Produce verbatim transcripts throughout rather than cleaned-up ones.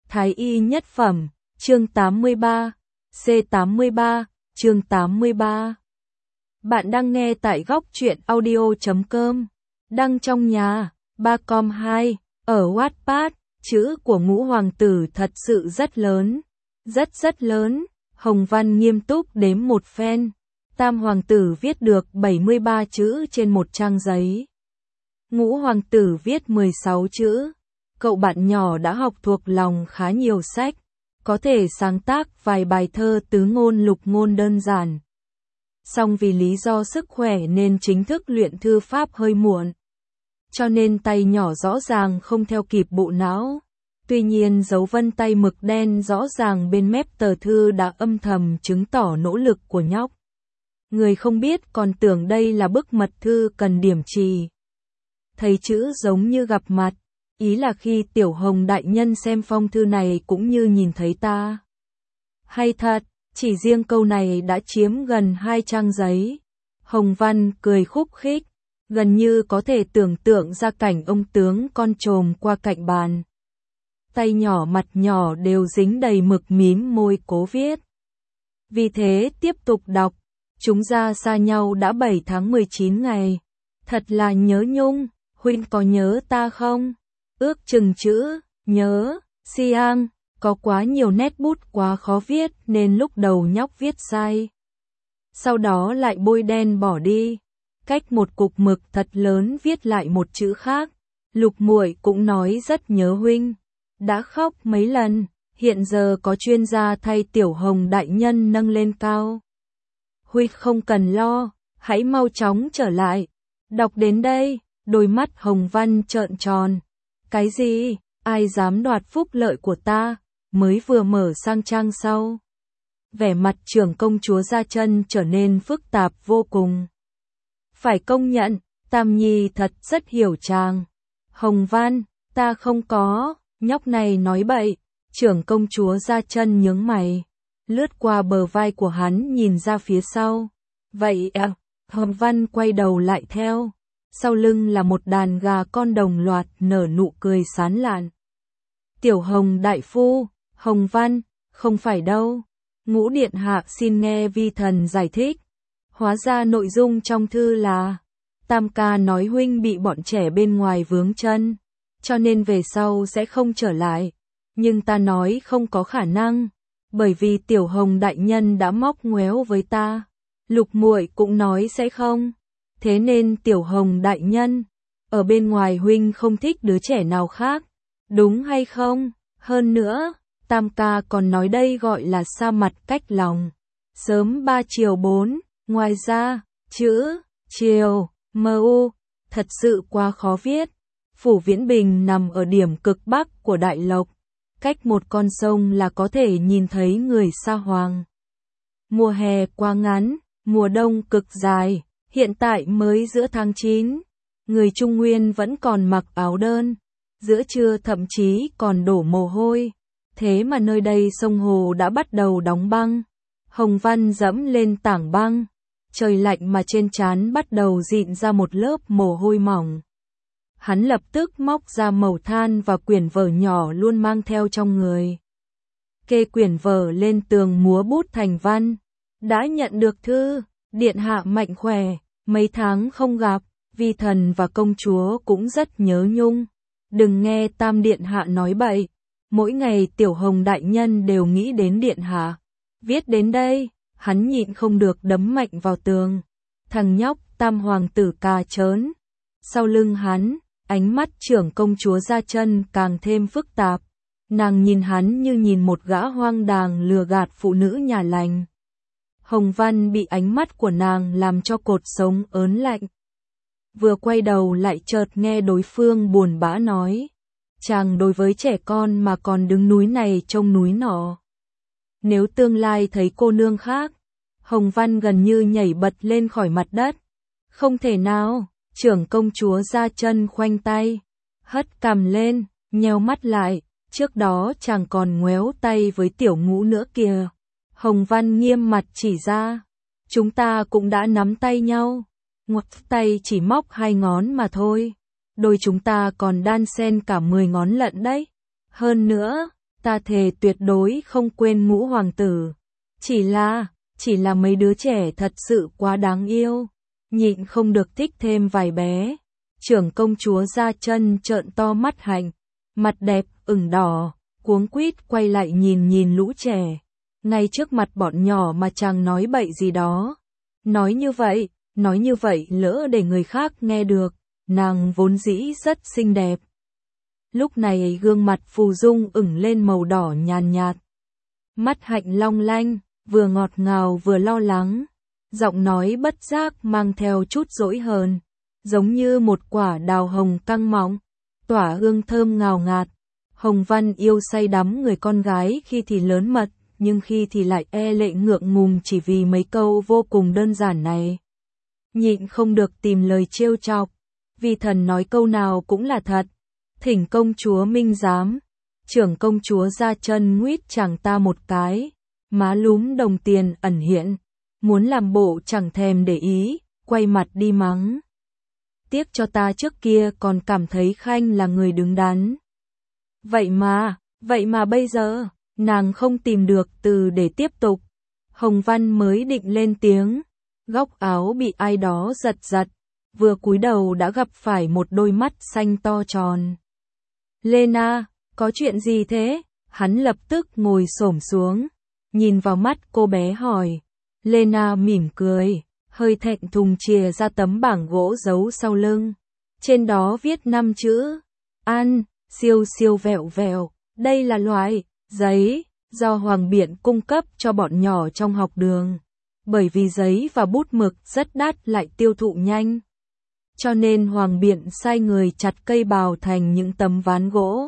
Thái y nhất phẩm, chương tám mươi ba, C tám mươi ba, chương tám mươi ba. Bạn đang nghe tại góc truyện audio chấm com, đăng trong nhà, ba com hai, ở Wattpad, chữ của Ngũ Hoàng tử thật sự rất lớn, rất rất lớn. Hồng Văn nghiêm túc đếm một phen, Tam Hoàng tử viết được bảy mươi ba chữ trên một trang giấy. Ngũ Hoàng tử viết mười sáu chữ. Cậu bạn nhỏ đã học thuộc lòng khá nhiều sách, có thể sáng tác vài bài thơ tứ ngôn lục ngôn đơn giản. Song vì lý do sức khỏe nên chính thức luyện thư pháp hơi muộn, cho nên tay nhỏ rõ ràng không theo kịp bộ não. Tuy nhiên dấu vân tay mực đen rõ ràng bên mép tờ thư đã âm thầm chứng tỏ nỗ lực của nhóc. Người không biết còn tưởng đây là bức mật thư cần điểm trì. Thấy chữ giống như gặp mặt, ý là khi Tiểu Hồng đại nhân xem phong thư này cũng như nhìn thấy ta. Hay thật, chỉ riêng câu này đã chiếm gần hai trang giấy. Hồng Văn cười khúc khích, gần như có thể tưởng tượng ra cảnh ông tướng con trồm qua cạnh bàn. Tay nhỏ mặt nhỏ đều dính đầy mực mím môi cố viết. Vì thế tiếp tục đọc, chúng ra xa nhau đã bảy tháng mười chín ngày. Thật là nhớ nhung, huynh có nhớ ta không? Ước chừng chữ, nhớ, Siang, có quá nhiều nét bút quá khó viết nên lúc đầu nhóc viết sai. Sau đó lại bôi đen bỏ đi, cách một cục mực thật lớn viết lại một chữ khác. Lục muội cũng nói rất nhớ huynh, đã khóc mấy lần, hiện giờ có chuyên gia thay Tiểu Hồng đại nhân nâng lên cao. Huynh không cần lo, hãy mau chóng trở lại. Đọc đến đây, đôi mắt Hồng Văn trợn tròn. Cái gì? Ai dám đoạt phúc lợi của ta? Mới vừa mở sang trang sau, vẻ mặt trưởng công chúa Gia Chân trở nên phức tạp vô cùng. Phải công nhận, Tam Nhi thật rất hiểu chàng. Hồng Văn, ta không có, nhóc này nói bậy. Trưởng công chúa Gia Chân nhướng mày, lướt qua bờ vai của hắn nhìn ra phía sau. Vậy à? Hồng Văn quay đầu lại theo. Sau lưng là một đàn gà con đồng loạt nở nụ cười sán lạn. Tiểu Hồng đại phu, Hồng Văn, không phải đâu. Ngũ điện hạ xin nghe vi thần giải thích. Hóa ra nội dung trong thư là Tam ca nói huynh bị bọn trẻ bên ngoài vướng chân, cho nên về sau sẽ không trở lại. Nhưng ta nói không có khả năng, bởi vì Tiểu Hồng đại nhân đã móc ngoéo với ta. Lục muội cũng nói sẽ không. Thế nên Tiểu Hồng đại nhân, ở bên ngoài huynh không thích đứa trẻ nào khác, đúng hay không? Hơn nữa, Tam ca còn nói đây gọi là xa mặt cách lòng. Sớm ba chiều bốn, ngoài ra, chữ, chiều, mu, thật sự quá khó viết. Phủ Viễn Bình nằm ở điểm cực bắc của Đại Lộc, cách một con sông là có thể nhìn thấy người Sa Hoàng. Mùa hè quá ngắn, mùa đông cực dài. Hiện tại mới giữa tháng chín, người Trung Nguyên vẫn còn mặc áo đơn, giữa trưa thậm chí còn đổ mồ hôi, thế mà nơi đây sông hồ đã bắt đầu đóng băng. Hồng Văn dẫm lên tảng băng, trời lạnh mà trên trán bắt đầu dịn ra một lớp mồ hôi mỏng. Hắn lập tức móc ra mẩu than và quyển vở nhỏ luôn mang theo trong người. Kê quyển vở lên tường múa bút thành văn. Đã nhận được thư. Điện hạ mạnh khỏe, mấy tháng không gặp, vi thần và công chúa cũng rất nhớ nhung. Đừng nghe Tam điện hạ nói bậy, mỗi ngày Tiểu Hồng đại nhân đều nghĩ đến điện hạ. Viết đến đây, hắn nhịn không được đấm mạnh vào tường. Thằng nhóc Tam hoàng tử cà trớn. Sau lưng hắn, ánh mắt trưởng công chúa Gia Chân càng thêm phức tạp. Nàng nhìn hắn như nhìn một gã hoang đàng lừa gạt phụ nữ nhà lành. Hồng Văn bị ánh mắt của nàng làm cho cột sống ớn lạnh. Vừa quay đầu lại chợt nghe đối phương buồn bã nói. Chàng đối với trẻ con mà còn đứng núi này trông núi nọ. Nếu tương lai thấy cô nương khác, Hồng Văn gần như nhảy bật lên khỏi mặt đất. Không thể nào, trưởng công chúa Gia Chân khoanh tay, hất cằm lên, nheo mắt lại, trước đó chàng còn ngoéo tay với Tiểu Ngũ nữa kìa. Hồng Văn nghiêm mặt chỉ ra, chúng ta cũng đã nắm tay nhau, ngoặt tay chỉ móc hai ngón mà thôi, đôi chúng ta còn đan xen cả mười ngón lận đấy. Hơn nữa, Ta thề tuyệt đối không quên ngũ hoàng tử. Chỉ là, chỉ là mấy đứa trẻ thật sự quá đáng yêu. Nhịn không được thích thêm vài bé. Trưởng công chúa Gia Chân trợn to mắt hạnh. Mặt đẹp, ửng đỏ, cuống quýt quay lại nhìn nhìn lũ trẻ. Ngay trước mặt bọn nhỏ mà chàng nói bậy gì đó. Nói như vậy, nói như vậy lỡ để người khác nghe được. Nàng vốn dĩ rất xinh đẹp. Lúc này gương mặt Phù Dung ửng lên màu đỏ nhàn nhạt. Mắt hạnh long lanh, vừa ngọt ngào vừa lo lắng. Giọng nói bất giác mang theo chút dỗi hờn. Giống như một quả đào hồng căng mọng, tỏa hương thơm ngào ngạt. Hồng Văn yêu say đắm người con gái khi thì lớn mật, nhưng khi thì lại e lệ ngượng ngùng chỉ vì mấy câu vô cùng đơn giản này. Nhịn không được tìm lời trêu chọc, vì thần nói câu nào cũng là thật. Thỉnh công chúa minh giám. Trưởng công chúa Gia Chân nguyết chàng ta một cái, má lúm đồng tiền ẩn hiện, muốn làm bộ chẳng thèm để ý, quay mặt đi mắng. Tiếc cho ta trước kia còn cảm thấy Khanh là người đứng đắn. Vậy mà, vậy mà bây giờ, nàng không tìm được từ để tiếp tục. Hồng Văn mới định lên tiếng, góc áo bị ai đó giật giật, vừa cúi đầu đã gặp phải một đôi mắt xanh to tròn. Lena, có chuyện gì thế? Hắn lập tức ngồi xổm xuống, nhìn vào mắt cô bé hỏi. Lena mỉm cười, hơi thẹn thùng chìa ra tấm bảng gỗ giấu sau lưng. Trên đó viết năm chữ, An, siêu siêu vẹo vẹo. Đây là loại giấy do Hoàng Biện cung cấp cho bọn nhỏ trong học đường. Bởi vì giấy và bút mực rất đắt lại tiêu thụ nhanh. Cho nên Hoàng Biện sai người chặt cây bào thành những tấm ván gỗ.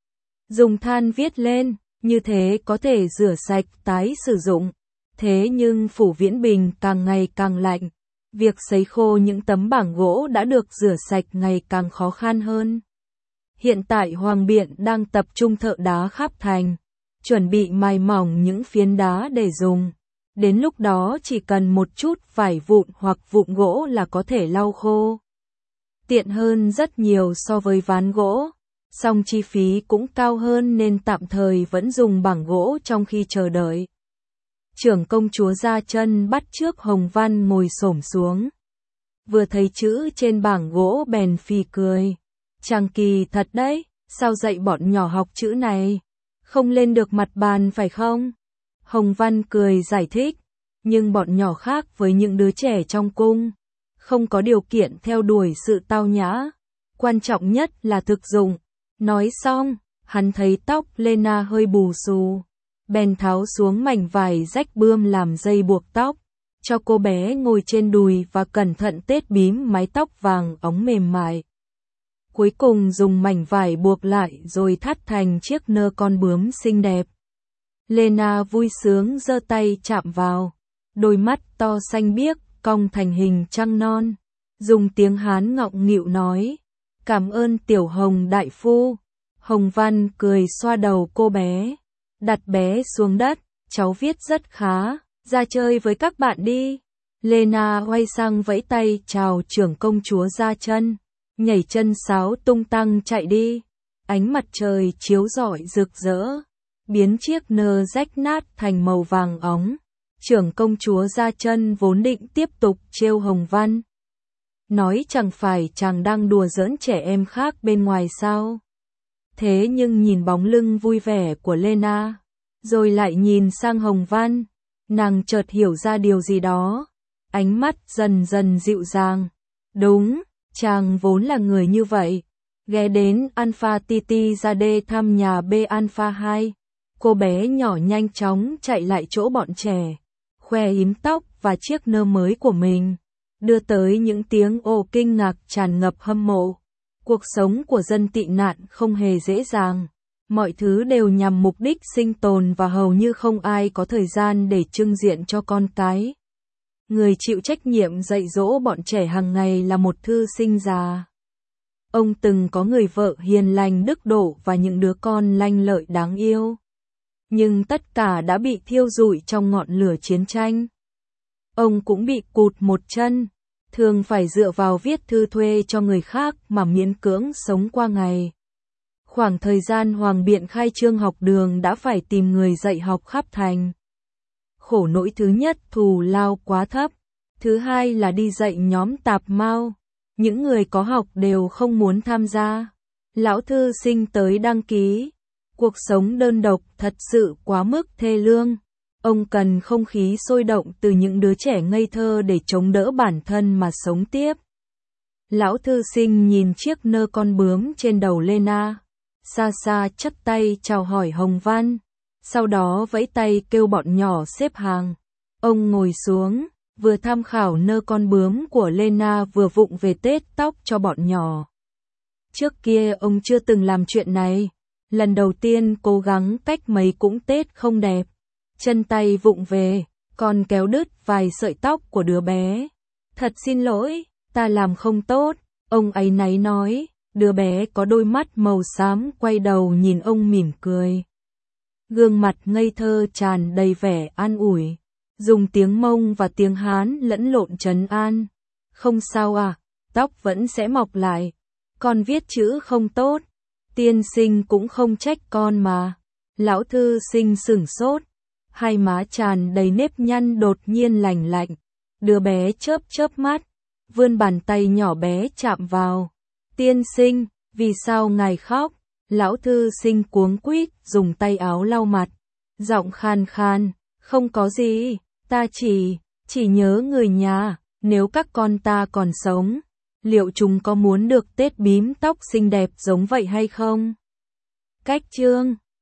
Dùng than viết lên, như thế có thể rửa sạch tái sử dụng. Thế nhưng Phủ Viễn Bình càng ngày càng lạnh. Việc sấy khô những tấm bảng gỗ đã được rửa sạch ngày càng khó khăn hơn. Hiện tại Hoàng Biện đang tập trung thợ đá khắp thành, chuẩn bị mài mỏng những phiến đá để dùng. Đến lúc đó chỉ cần một chút vải vụn hoặc vụn gỗ là có thể lau khô. Tiện hơn rất nhiều so với ván gỗ, song chi phí cũng cao hơn nên tạm thời vẫn dùng bảng gỗ trong khi chờ đợi. Trưởng công chúa Gia Chân bắt chước Hồng Văn ngồi xổm xuống. Vừa thấy chữ trên bảng gỗ bèn phì cười. Chàng kỳ thật đấy, sao dạy bọn nhỏ học chữ này? Không lên được mặt bàn phải không? Hồng Văn cười giải thích, nhưng bọn nhỏ khác với những đứa trẻ trong cung, không có điều kiện theo đuổi sự tao nhã. Quan trọng nhất là thực dụng. Nói xong, hắn thấy tóc Lena hơi bù xù, bèn tháo xuống mảnh vải rách bươm làm dây buộc tóc, cho cô bé ngồi trên đùi và cẩn thận tết bím mái tóc vàng óng mềm mại. Cuối cùng dùng mảnh vải buộc lại rồi thắt thành chiếc nơ con bướm xinh đẹp. Lena vui sướng giơ tay chạm vào, đôi mắt to xanh biếc, cong thành hình trăng non. Dùng tiếng Hán ngọng nghịu nói, cảm ơn Tiểu Hồng đại phu. Hồng Văn cười xoa đầu cô bé, đặt bé xuống đất, cháu viết rất khá, ra chơi với các bạn đi. Lena quay sang vẫy tay chào trưởng công chúa Gia Chân, nhảy chân sáo tung tăng chạy đi. Ánh mặt trời chiếu rọi rực rỡ, biến chiếc nơ rách nát thành màu vàng óng. Trưởng công chúa Gia Chân vốn định tiếp tục trêu Hồng Văn, nói chẳng phải chàng đang đùa giỡn trẻ em khác bên ngoài sao. Thế nhưng nhìn bóng lưng vui vẻ của Lena, rồi lại nhìn sang Hồng Văn, nàng chợt hiểu ra điều gì đó, ánh mắt dần dần dịu dàng. Đúng, chàng vốn là người như vậy. Ghé đến Alpha Titi ra đê thăm nhà B Alpha hai, cô bé nhỏ nhanh chóng chạy lại chỗ bọn trẻ, khoe yếm tóc và chiếc nơ mới của mình, đưa tới những tiếng ồ kinh ngạc tràn ngập hâm mộ. Cuộc sống của dân tị nạn không hề dễ dàng, mọi thứ đều nhằm mục đích sinh tồn và hầu như không ai có thời gian để trưng diện cho con cái. Người chịu trách nhiệm dạy dỗ bọn trẻ hàng ngày là một thư sinh già. Ông từng có người vợ hiền lành đức độ và những đứa con lanh lợi đáng yêu. Nhưng tất cả đã bị thiêu rụi trong ngọn lửa chiến tranh. Ông cũng bị cụt một chân, thường phải dựa vào viết thư thuê cho người khác mà miễn cưỡng sống qua ngày. Khoảng thời gian Hoàng Biện khai trương học đường đã phải tìm người dạy học khắp thành. Khổ nỗi thứ nhất thù lao quá thấp, thứ hai là đi dạy nhóm tạp mao. Những người có học đều không muốn tham gia. Lão thư sinh tới đăng ký. Cuộc sống đơn độc thật sự quá mức thê lương. Ông cần không khí sôi động từ những đứa trẻ ngây thơ để chống đỡ bản thân mà sống tiếp. Lão thư sinh nhìn chiếc nơ con bướm trên đầu Lena, xa xa chắp tay chào hỏi Hồng Văn, sau đó vẫy tay kêu bọn nhỏ xếp hàng. Ông ngồi xuống, vừa tham khảo nơ con bướm của Lena vừa vụng về tết tóc cho bọn nhỏ. Trước kia ông chưa từng làm chuyện này, lần đầu tiên cố gắng cách mấy cũng tết không đẹp. Chân tay vụng về, còn kéo đứt vài sợi tóc của đứa bé. Thật xin lỗi, ta làm không tốt, ông áy náy nói. Đứa bé có đôi mắt màu xám quay đầu nhìn ông mỉm cười. Gương mặt ngây thơ tràn đầy vẻ an ủi, dùng tiếng Mông và tiếng Hán lẫn lộn trấn an. Không sao à, tóc vẫn sẽ mọc lại. Con viết chữ không tốt, tiên sinh cũng không trách con mà. Lão thư sinh sửng sốt, hai má tràn đầy nếp nhăn đột nhiên lành lạnh. Đứa bé chớp chớp mắt, vươn bàn tay nhỏ bé chạm vào. Tiên sinh, vì sao ngài khóc? Lão thư sinh cuống quýt dùng tay áo lau mặt, giọng khan khan, không có gì, ta chỉ, chỉ nhớ người nhà, nếu các con ta còn sống, liệu chúng có muốn được tết bím tóc xinh đẹp giống vậy hay không? Cách chương